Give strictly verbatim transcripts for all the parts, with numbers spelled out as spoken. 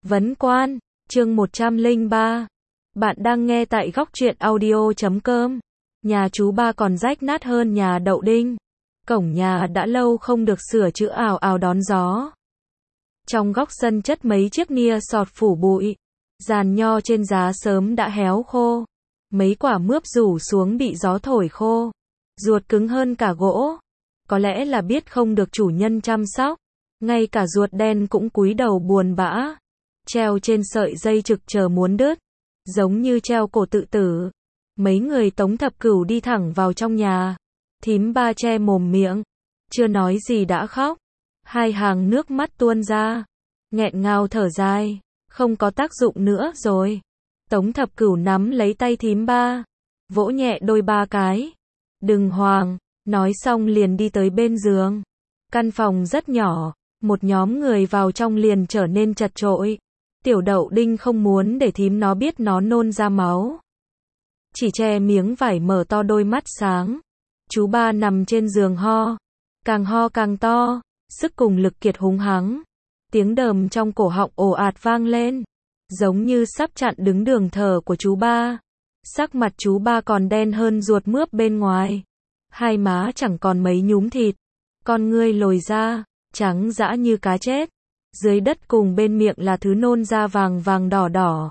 Vấn Quan, chương một trăm lẻ ba. Bạn đang nghe tại góc truyện audio chấm com. Nhà chú ba còn rách nát hơn nhà Đậu Đinh. Cổng nhà đã lâu không được sửa chữa ào ào đón gió. Trong góc sân chất mấy chiếc nia sọt phủ bụi. Giàn nho trên giá sớm đã héo khô. Mấy quả mướp rủ xuống bị gió thổi khô. Ruột cứng hơn cả gỗ. Có lẽ là biết không được chủ nhân chăm sóc. Ngay cả ruột đen cũng cúi đầu buồn bã. Treo trên sợi dây trực chờ muốn đứt. Giống như treo cổ tự tử. Mấy người Tống Thập Cửu đi thẳng vào trong nhà. Thím ba che mồm miệng. Chưa nói gì đã khóc. Hai hàng nước mắt tuôn ra. Nghẹn ngào thở dài. Không có tác dụng nữa rồi. Tống Thập Cửu nắm lấy tay thím ba. Vỗ nhẹ đôi ba cái. Đừng hoảng. Nói xong liền đi tới bên giường. Căn phòng rất nhỏ. Một nhóm người vào trong liền trở nên chật chội. Tiểu Đậu Đinh không muốn để thím nó biết nó nôn ra máu. Chỉ che miếng vải mở to đôi mắt sáng. Chú ba nằm trên giường ho. Càng ho càng to. Sức cùng lực kiệt húng hắng. Tiếng đờm trong cổ họng ồ ạt vang lên. Giống như sắp chặn đứng đường thở của chú ba. Sắc mặt chú ba còn đen hơn ruột mướp bên ngoài. Hai má chẳng còn mấy nhúm thịt. Con ngươi lồi ra. Trắng dã như cá chết. Dưới đất cùng bên miệng là thứ nôn ra vàng vàng đỏ đỏ.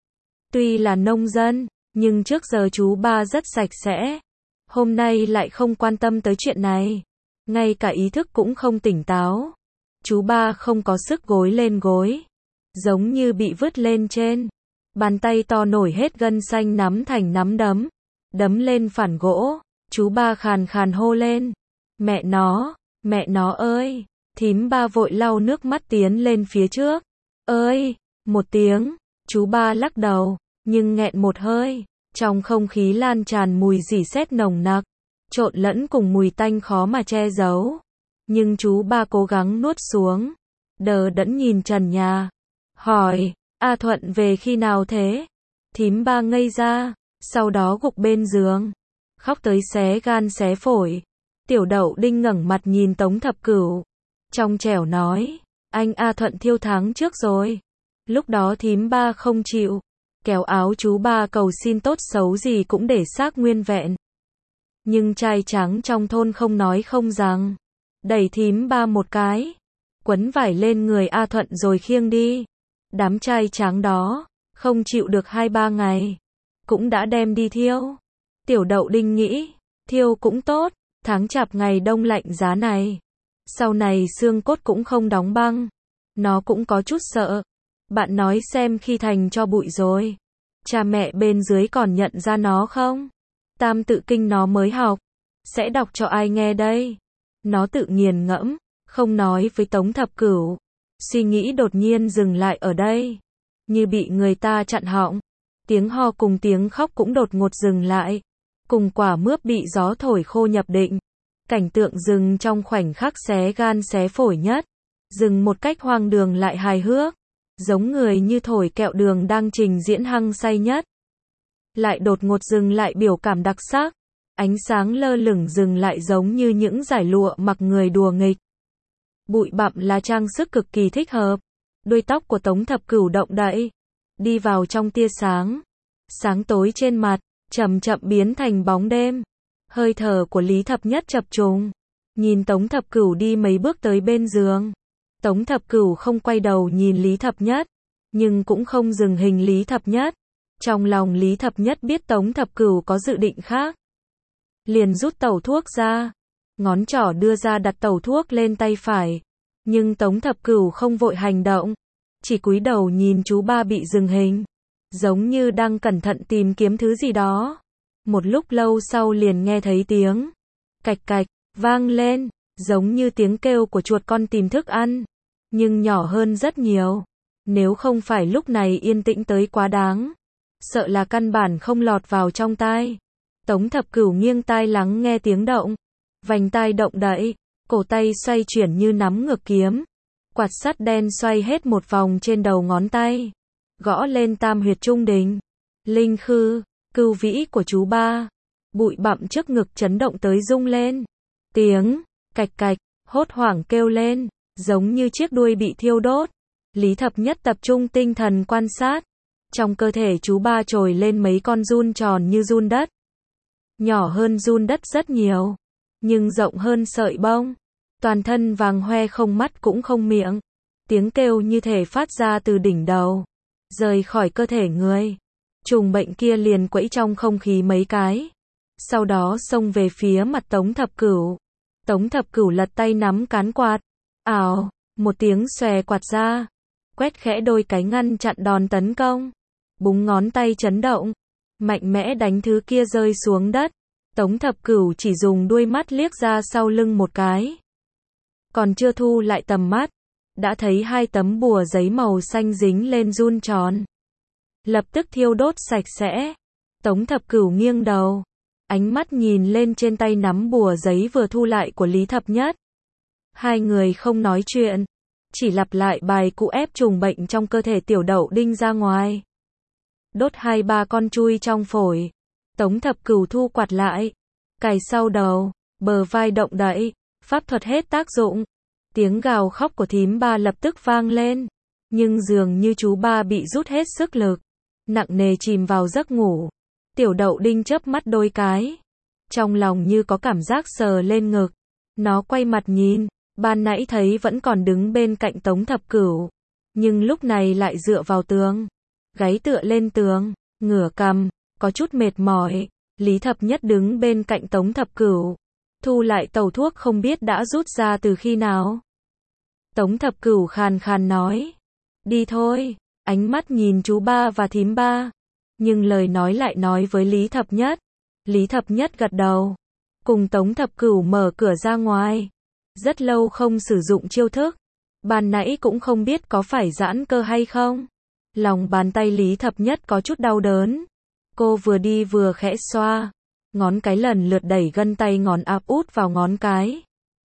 Tuy là nông dân, nhưng trước giờ chú ba rất sạch sẽ. Hôm nay lại không quan tâm tới chuyện này. Ngay cả ý thức cũng không tỉnh táo. Chú ba không có sức gối lên gối. Giống như bị vứt lên trên. Bàn tay to nổi hết gân xanh nắm thành nắm đấm. Đấm lên phản gỗ. Chú ba khàn khàn hô lên. Mẹ nó, mẹ nó ơi. Thím ba vội lau nước mắt tiến lên phía trước. Ơi, một tiếng. Chú ba lắc đầu. Nhưng nghẹn một hơi. Trong không khí lan tràn mùi rỉ sét nồng nặc. Trộn lẫn cùng mùi tanh khó mà che giấu. Nhưng chú ba cố gắng nuốt xuống. Đờ đẫn nhìn trần nhà. Hỏi, A Thuận về khi nào thế? Thím ba ngây ra. Sau đó gục bên giường. Khóc tới xé gan xé phổi. Tiểu Đậu Đinh ngẩng mặt nhìn Tống Thập Cửu. Trong trẻo nói. Anh A Thuận thiêu tháng trước rồi. Lúc đó thím ba không chịu. Kéo áo chú ba cầu xin tốt xấu gì cũng để xác nguyên vẹn. Nhưng trai trắng trong thôn không nói không rằng. Đẩy thím ba một cái. Quấn vải lên người A Thuận rồi khiêng đi. Đám trai trắng đó. Không chịu được hai ba ngày. Cũng đã đem đi thiêu. Tiểu Đậu Đinh nghĩ. Thiêu cũng tốt. Tháng chạp ngày đông lạnh giá này. Sau này xương cốt cũng không đóng băng. Nó cũng có chút sợ. Bạn nói xem khi thành cho bụi rồi. Cha mẹ bên dưới còn nhận ra nó không? Tam tự kinh nó mới học. Sẽ đọc cho ai nghe đây? Nó tự nghiền ngẫm. Không nói với Tống Thập Cửu. Suy nghĩ đột nhiên dừng lại ở đây. Như bị người ta chặn họng. Tiếng ho cùng tiếng khóc cũng đột ngột dừng lại. Cùng quả mướp bị gió thổi khô nhập định. Cảnh tượng rừng trong khoảnh khắc xé gan xé phổi nhất. Rừng một cách hoang đường lại hài hước. Giống người như thổi kẹo đường đang trình diễn hăng say nhất. Lại đột ngột dừng lại biểu cảm đặc sắc. Ánh sáng lơ lửng dừng lại giống như những dải lụa mặc người đùa nghịch. Bụi bặm là trang sức cực kỳ thích hợp. Đuôi tóc của Tống Thập Cửu động đậy. Đi vào trong tia sáng. Sáng tối trên mặt, chậm chậm biến thành bóng đêm. Hơi thở của Lý Thập Nhất chập trùng. Nhìn Tống Thập Cửu đi mấy bước tới bên giường. Tống Thập Cửu không quay đầu nhìn Lý Thập Nhất. Nhưng cũng không dừng hình Lý Thập Nhất. Trong lòng Lý Thập Nhất biết Tống Thập Cửu có dự định khác. Liền rút tẩu thuốc ra. Ngón trỏ đưa ra đặt tẩu thuốc lên tay phải. Nhưng Tống Thập Cửu không vội hành động. Chỉ cúi đầu nhìn chú ba bị dừng hình. Giống như đang cẩn thận tìm kiếm thứ gì đó. Một lúc lâu sau liền nghe thấy tiếng cạch cạch vang lên, giống như tiếng kêu của chuột con tìm thức ăn, nhưng nhỏ hơn rất nhiều. Nếu không phải lúc này yên tĩnh tới quá đáng, sợ là căn bản không lọt vào trong tai. Tống Thập Cửu nghiêng tai lắng nghe tiếng động, vành tai động đậy, cổ tay xoay chuyển như nắm ngược kiếm, quạt sắt đen xoay hết một vòng trên đầu ngón tay, gõ lên tam huyệt trung đình, linh khư. Cưu vĩ của chú ba. Bụi bặm trước ngực chấn động tới rung lên. Tiếng cạch cạch hốt hoảng kêu lên, giống như chiếc đuôi bị thiêu đốt. Lý Thập Nhất tập trung tinh thần quan sát. Trong cơ thể chú ba trồi lên mấy con giun tròn như giun đất. Nhỏ hơn giun đất rất nhiều, nhưng rộng hơn sợi bông. Toàn thân vàng hoe, không mắt cũng không miệng. Tiếng kêu như thể phát ra từ đỉnh đầu, rời khỏi cơ thể người. Trùng bệnh kia liền quẫy trong không khí mấy cái, sau đó xông về phía mặt Tống Thập Cửu. Tống Thập Cửu lật tay nắm cán quạt. Ào, một tiếng xòe quạt ra, quét khẽ đôi cái ngăn chặn đòn tấn công. Búng ngón tay chấn động, mạnh mẽ đánh thứ kia rơi xuống đất. Tống Thập Cửu chỉ dùng đuôi mắt liếc ra sau lưng một cái. Còn chưa thu lại tầm mắt, đã thấy hai tấm bùa giấy màu xanh dính lên giun tròn. Lập tức thiêu đốt sạch sẽ. Tống Thập Cửu nghiêng đầu, ánh mắt nhìn lên trên tay nắm bùa giấy vừa thu lại của Lý Thập Nhất. Hai người không nói chuyện, chỉ lặp lại bài cũ ép trùng bệnh trong cơ thể Tiểu Đậu Đinh ra ngoài. Đốt hai ba con chui trong phổi. Tống Thập Cửu thu quạt lại, cài sau đầu, bờ vai động đậy, pháp thuật hết tác dụng. Tiếng gào khóc của thím ba lập tức vang lên, nhưng dường như chú ba bị rút hết sức lực, nặng nề chìm vào giấc ngủ. Tiểu Đậu Đinh chớp mắt đôi cái, trong lòng như có cảm giác sờ lên ngực. Nó quay mặt nhìn, ban nãy thấy vẫn còn đứng bên cạnh Tống Thập Cửu, nhưng lúc này lại dựa vào tường, gáy tựa lên tường, ngửa cằm, có chút mệt mỏi. Lý Thập Nhất đứng bên cạnh Tống Thập Cửu, thu lại tàu thuốc không biết đã rút ra từ khi nào. Tống Thập Cửu khàn khàn nói, đi thôi. Ánh mắt nhìn chú ba và thím ba, nhưng lời nói lại nói với Lý Thập Nhất. Lý Thập Nhất gật đầu, cùng Tống Thập Cửu mở cửa ra ngoài. Rất lâu không sử dụng chiêu thức, ban nãy cũng không biết có phải giãn cơ hay không. Lòng bàn tay Lý Thập Nhất có chút đau đớn. Cô vừa đi vừa khẽ xoa, ngón cái lần lượt đẩy gân tay ngón áp út vào ngón cái.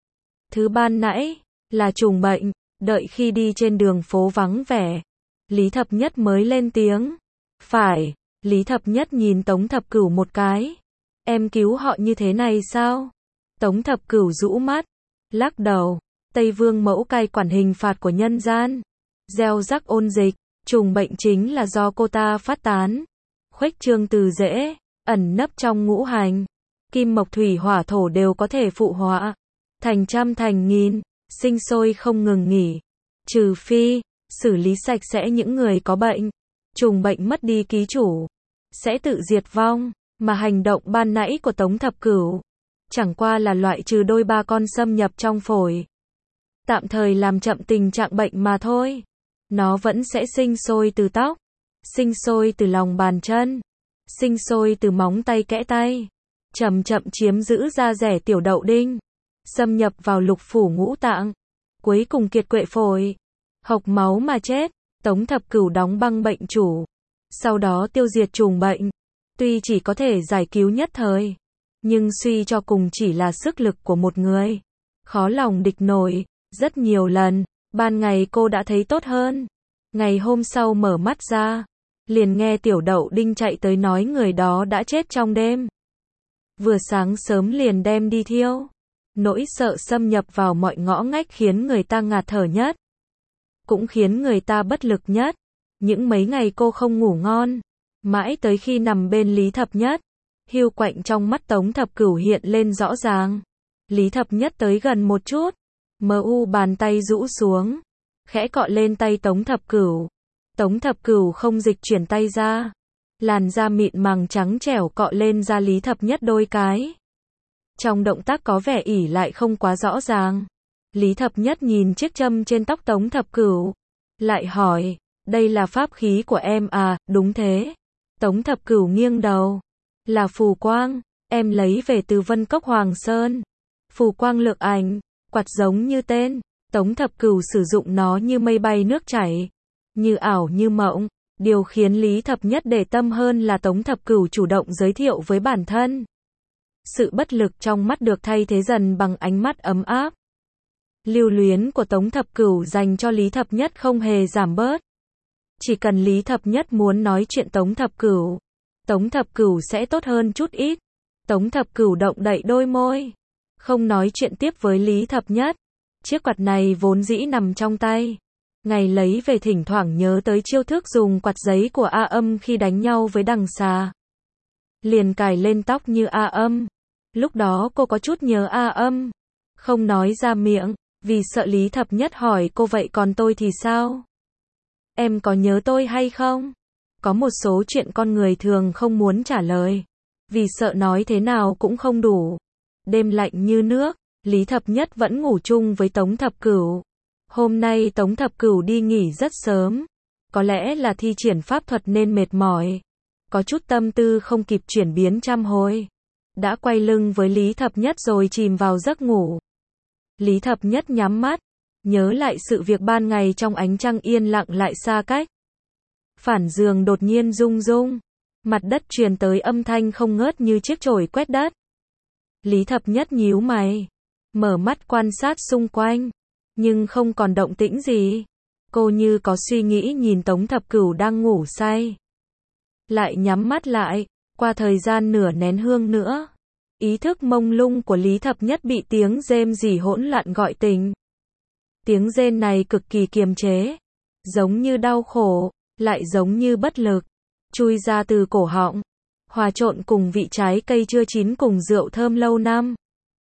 Thứ ban nãy là trùng bệnh. Đợi khi đi trên đường phố vắng vẻ, Lý Thập Nhất mới lên tiếng. Phải. Lý Thập Nhất nhìn Tống Thập Cửu một cái. Em cứu họ như thế này sao? Tống Thập Cửu rũ mắt, lắc đầu. Tây Vương mẫu cai quản hình phạt của nhân gian, gieo rắc ôn dịch. Trùng bệnh chính là do cô ta phát tán, khuếch trương từ rễ, ẩn nấp trong ngũ hành. Kim mộc thủy hỏa thổ đều có thể phụ họa, thành trăm thành nghìn, sinh sôi không ngừng nghỉ. Trừ phi xử lý sạch sẽ những người có bệnh, trùng bệnh mất đi ký chủ, sẽ tự diệt vong. Mà hành động ban nãy của Tống Thập Cửu chẳng qua là loại trừ đôi ba con xâm nhập trong phổi, tạm thời làm chậm tình trạng bệnh mà thôi. Nó vẫn sẽ sinh sôi từ tóc, sinh sôi từ lòng bàn chân, sinh sôi từ móng tay kẽ tay, chậm chậm chiếm giữ da rẻ Tiểu Đậu Đinh, xâm nhập vào lục phủ ngũ tạng, cuối cùng kiệt quệ phổi, hộc máu mà chết. Tống Thập Cửu đóng băng bệnh chủ, sau đó tiêu diệt trùng bệnh. Tuy chỉ có thể giải cứu nhất thời, nhưng suy cho cùng chỉ là sức lực của một người, khó lòng địch nổi. Rất nhiều lần, ban ngày cô đã thấy tốt hơn. Ngày hôm sau mở mắt ra, liền nghe Tiểu Đậu Đinh chạy tới nói người đó đã chết trong đêm. Vừa sáng sớm liền đem đi thiêu. Nỗi sợ xâm nhập vào mọi ngõ ngách khiến người ta ngạt thở nhất, cũng khiến người ta bất lực nhất. Những mấy ngày cô không ngủ ngon, mãi tới khi nằm bên Lý Thập Nhất, hiu quạnh trong mắt Tống Thập Cửu hiện lên rõ ràng. Lý Thập Nhất tới gần một chút, mờ u bàn tay rũ xuống, khẽ cọ lên tay Tống Thập Cửu. Tống Thập Cửu không dịch chuyển tay ra, làn da mịn màng trắng trẻo cọ lên da Lý Thập Nhất đôi cái. Trong động tác có vẻ ỷ lại không quá rõ ràng. Lý Thập Nhất nhìn chiếc châm trên tóc Tống Thập Cửu, lại hỏi, đây là pháp khí của em à? Đúng thế. Tống Thập Cửu nghiêng đầu, là phù quang, em lấy về từ Vân Cốc Hoàng Sơn. Phù quang lược ảnh, quạt giống như tên. Tống Thập Cửu sử dụng nó như mây bay nước chảy, như ảo như mộng. Điều khiến Lý Thập Nhất để tâm hơn là Tống Thập Cửu chủ động giới thiệu với bản thân. Sự bất lực trong mắt được thay thế dần bằng ánh mắt ấm áp. Lưu luyến của Tống Thập Cửu dành cho Lý Thập Nhất không hề giảm bớt. Chỉ cần Lý Thập Nhất muốn nói chuyện Tống Thập Cửu, Tống Thập Cửu sẽ tốt hơn chút ít. Tống Thập Cửu động đậy đôi môi, không nói chuyện tiếp với Lý Thập Nhất. Chiếc quạt này vốn dĩ nằm trong tay, Ngày lấy về thỉnh thoảng nhớ tới chiêu thức dùng quạt giấy của A Âm khi đánh nhau với đằng xà. Liền cài lên tóc như A Âm. Lúc đó cô có chút nhớ A Âm. Không nói ra miệng, vì sợ Lý Thập Nhất hỏi cô vậy còn tôi thì sao? Em có nhớ tôi hay không? Có một số chuyện con người thường không muốn trả lời. Vì sợ nói thế nào cũng không đủ. Đêm lạnh như nước, Lý Thập Nhất vẫn ngủ chung với Tống Thập Cửu. Hôm nay Tống Thập Cửu đi nghỉ rất sớm. Có lẽ là thi triển pháp thuật nên mệt mỏi. Có chút tâm tư không kịp chuyển biến trăm hồi. Đã quay lưng với Lý Thập Nhất rồi chìm vào giấc ngủ. Lý Thập Nhất nhắm mắt. Nhớ lại sự việc ban ngày trong ánh trăng yên lặng lại xa cách. Phản giường đột nhiên rung rung. Mặt đất truyền tới âm thanh không ngớt như chiếc chổi quét đất. Lý Thập Nhất nhíu mày. Mở mắt quan sát xung quanh. Nhưng không còn động tĩnh gì. Cô như có suy nghĩ nhìn Tống Thập Cửu đang ngủ say. Lại nhắm mắt lại. Qua thời gian nửa nén hương nữa. Ý thức mông lung của Lý Thập Nhất bị tiếng rên rỉ hỗn loạn gọi tỉnh. Tiếng rên này cực kỳ kiềm chế. Giống như đau khổ. Lại giống như bất lực. Chui ra từ cổ họng. Hòa trộn cùng vị trái cây chưa chín cùng rượu thơm lâu năm.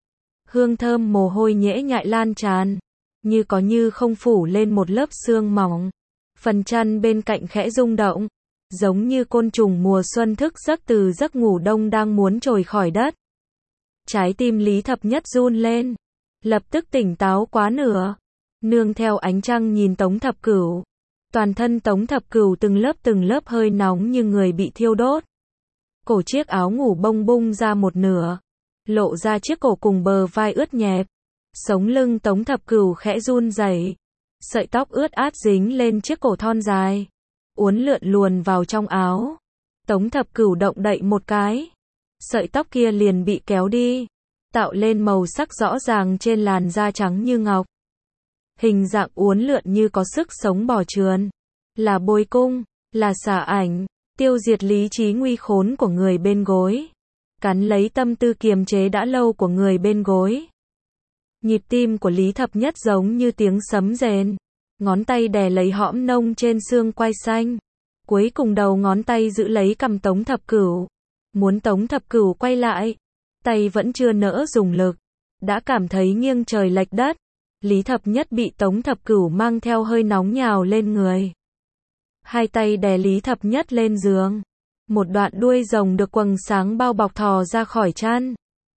Hương thơm mồ hôi nhễ nhại lan tràn. Như có như không phủ lên một lớp sương mỏng. Phần chăn bên cạnh khẽ rung động. Giống như côn trùng mùa xuân thức giấc từ giấc ngủ đông đang muốn trồi khỏi đất. Trái tim Lý Thập Nhất run lên. Lập tức tỉnh táo quá nửa. Nương theo ánh trăng nhìn Tống Thập Cửu. Toàn thân Tống Thập Cửu từng lớp từng lớp hơi nóng như người bị thiêu đốt. Cổ chiếc áo ngủ bông bung ra một nửa. Lộ ra chiếc cổ cùng bờ vai ướt nhẹp. Sống lưng Tống Thập Cửu khẽ run rẩy. Sợi tóc ướt át dính lên chiếc cổ thon dài. Uốn lượn luồn vào trong áo. Tống Thập Cửu động đậy một cái. Sợi tóc kia liền bị kéo đi. Tạo lên màu sắc rõ ràng trên làn da trắng như ngọc. Hình dạng uốn lượn như có sức sống bò trườn. Là bôi cung, là xả ảnh, tiêu diệt lý trí nguy khốn của người bên gối. Cắn lấy tâm tư kiềm chế đã lâu của người bên gối. Nhịp tim của Lý Thập Nhất giống như tiếng sấm rền. Ngón tay đè lấy hõm nông trên xương quai xanh. Cuối cùng đầu ngón tay giữ lấy cằm Tống Thập Cửu. Muốn Tống Thập Cửu quay lại. Tay vẫn chưa nỡ dùng lực. Đã cảm thấy nghiêng trời lệch đất. Lý Thập Nhất bị Tống Thập Cửu mang theo hơi nóng nhào lên người. Hai tay đè Lý Thập Nhất lên giường. Một đoạn đuôi rồng được quầng sáng bao bọc thò ra khỏi chăn.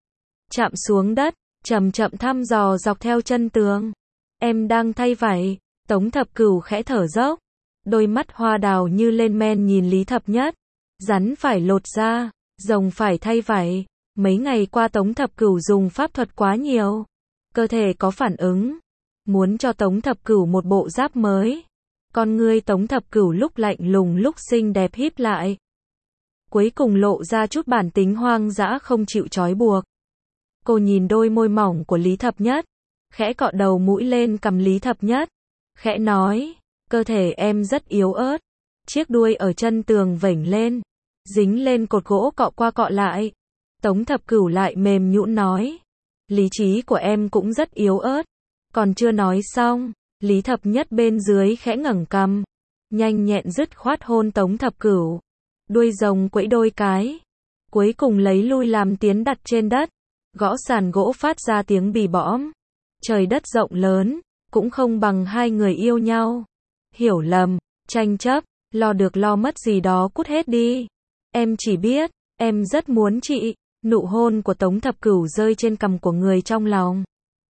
Chạm xuống đất, chậm chậm thăm dò dọc theo chân tường. Em đang thay vải. Tống Thập Cửu khẽ thở dốc. Đôi mắt hoa đào như lên men nhìn Lý Thập Nhất. Rắn phải lột da, rồng phải thay vải. Mấy ngày qua Tống Thập Cửu dùng pháp thuật quá nhiều. Cơ thể có phản ứng. Muốn cho Tống Thập Cửu một bộ giáp mới. Con ngươi Tống Thập Cửu lúc lạnh lùng lúc xinh đẹp híp lại. Cuối cùng lộ ra chút bản tính hoang dã không chịu trói buộc. Cô nhìn đôi môi mỏng của Lý Thập Nhất. Khẽ cọ đầu mũi lên cằm Lý Thập Nhất. Khẽ nói, cơ thể em rất yếu ớt. Chiếc đuôi ở chân tường vểnh lên. Dính lên cột gỗ cọ qua cọ lại. Tống Thập Cửu lại mềm nhũn nói. Lý trí của em cũng rất yếu ớt. Còn chưa nói xong, Lý Thập Nhất bên dưới khẽ ngẩng cằm. Nhanh nhẹn dứt khoát hôn Tống Thập Cửu. Đuôi rồng quẫy đôi cái. Cuối cùng lấy lui làm tiến đặt trên đất. Gõ sàn gỗ phát ra tiếng bì bõm. Trời đất rộng lớn, cũng không bằng hai người yêu nhau. Hiểu lầm, tranh chấp, lo được lo mất gì đó cút hết đi. Em chỉ biết, em rất muốn chị. Nụ hôn của Tống Thập Cửu rơi trên cằm của người trong lòng.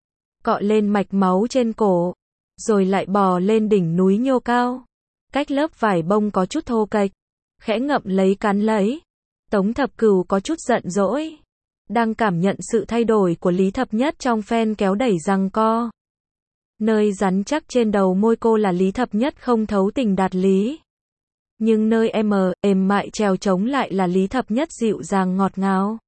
Cọ lên mạch máu trên cổ. Rồi lại bò lên đỉnh núi nhô cao. Cách lớp vải bông có chút thô kệch. Khẽ ngậm lấy cắn lấy. Tống Thập Cửu có chút giận dỗi. Đang cảm nhận sự thay đổi của Lý Thập Nhất trong phen kéo đẩy giằng co. Nơi rắn chắc trên đầu môi cô là Lý Thập Nhất không thấu tình đạt lý. Nhưng nơi em êm mại trèo trống lại là Lý Thập Nhất dịu dàng ngọt ngào.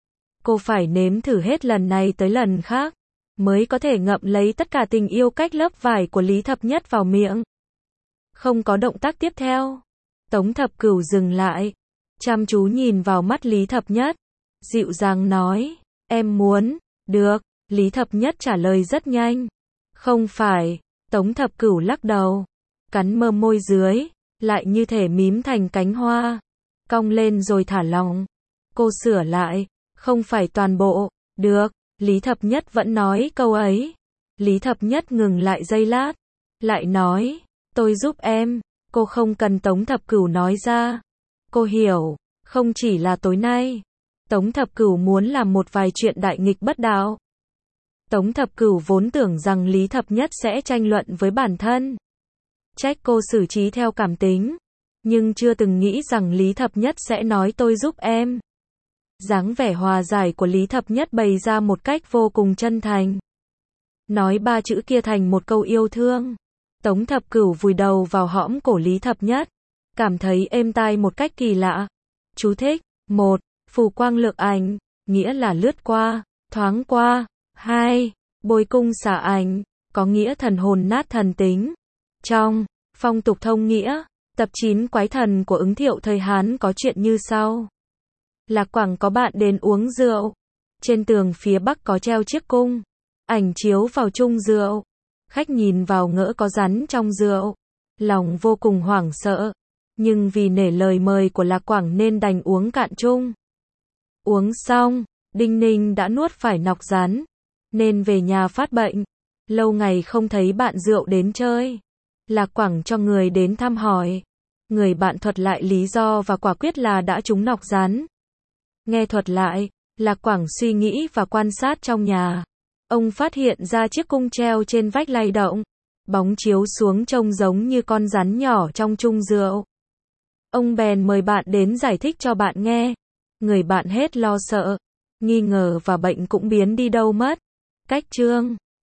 Cô phải nếm thử hết lần này tới lần khác. Mới có thể ngậm lấy tất cả tình yêu cách lớp vải của Lý Thập Nhất vào miệng. Không có động tác tiếp theo. Tống Thập Cửu dừng lại. Chăm chú nhìn vào mắt Lý Thập Nhất. Dịu dàng nói. Em muốn. Được. Lý Thập Nhất trả lời rất nhanh. Không phải. Tống Thập Cửu lắc đầu. cắn mơ môi dưới, lại như thể mím thành cánh hoa, cong lên rồi thả lỏng. Cô sửa lại, không phải toàn bộ, được, Lý Thập Nhất vẫn nói câu ấy. Lý Thập Nhất ngừng lại giây lát, lại nói, tôi giúp em, cô không cần Tống Thập Cửu nói ra. Cô hiểu, không chỉ là tối nay, Tống Thập Cửu muốn làm một vài chuyện đại nghịch bất đạo. Tống Thập Cửu vốn tưởng rằng Lý Thập Nhất sẽ tranh luận với bản thân, trách cô xử trí theo cảm tính, nhưng chưa từng nghĩ rằng Lý Thập Nhất sẽ nói tôi giúp em. Dáng vẻ hòa giải của Lý Thập Nhất bày ra một cách vô cùng chân thành. Nói ba chữ kia thành một câu yêu thương. Tống Thập Cửu vùi đầu vào hõm cổ Lý Thập Nhất, cảm thấy êm tai một cách kỳ lạ. Chú thích: một. Phù quang lược ảnh, nghĩa là lướt qua, thoáng qua. Hai. Bồi cung xả ảnh, có nghĩa thần hồn nát thần tính. Trong phong tục thông nghĩa, tập chín Quái Thần của Ứng Thiệu thời Hán có chuyện như sau. Lạc Quảng có bạn đến uống rượu. Trên tường phía bắc có treo chiếc cung, ảnh chiếu vào chung rượu. Khách nhìn vào ngỡ có rắn trong rượu, lòng vô cùng hoảng sợ, nhưng vì nể lời mời của Lạc Quảng nên đành uống cạn chung. Uống xong, Đinh Ninh đã nuốt phải nọc rắn, nên về nhà phát bệnh. Lâu ngày không thấy bạn rượu đến chơi, Lạc Quảng cho người đến thăm hỏi. Người bạn thuật lại lý do và quả quyết là đã trúng nọc rắn. Nghe thuật lại, Lạc Quảng suy nghĩ và quan sát trong nhà. Ông phát hiện ra chiếc cung treo trên vách lay động, bóng chiếu xuống trông giống như con rắn nhỏ trong chung rượu. Ông bèn mời bạn đến giải thích cho bạn nghe. Người bạn hết lo sợ, nghi ngờ và bệnh cũng biến đi đâu mất. Cách chương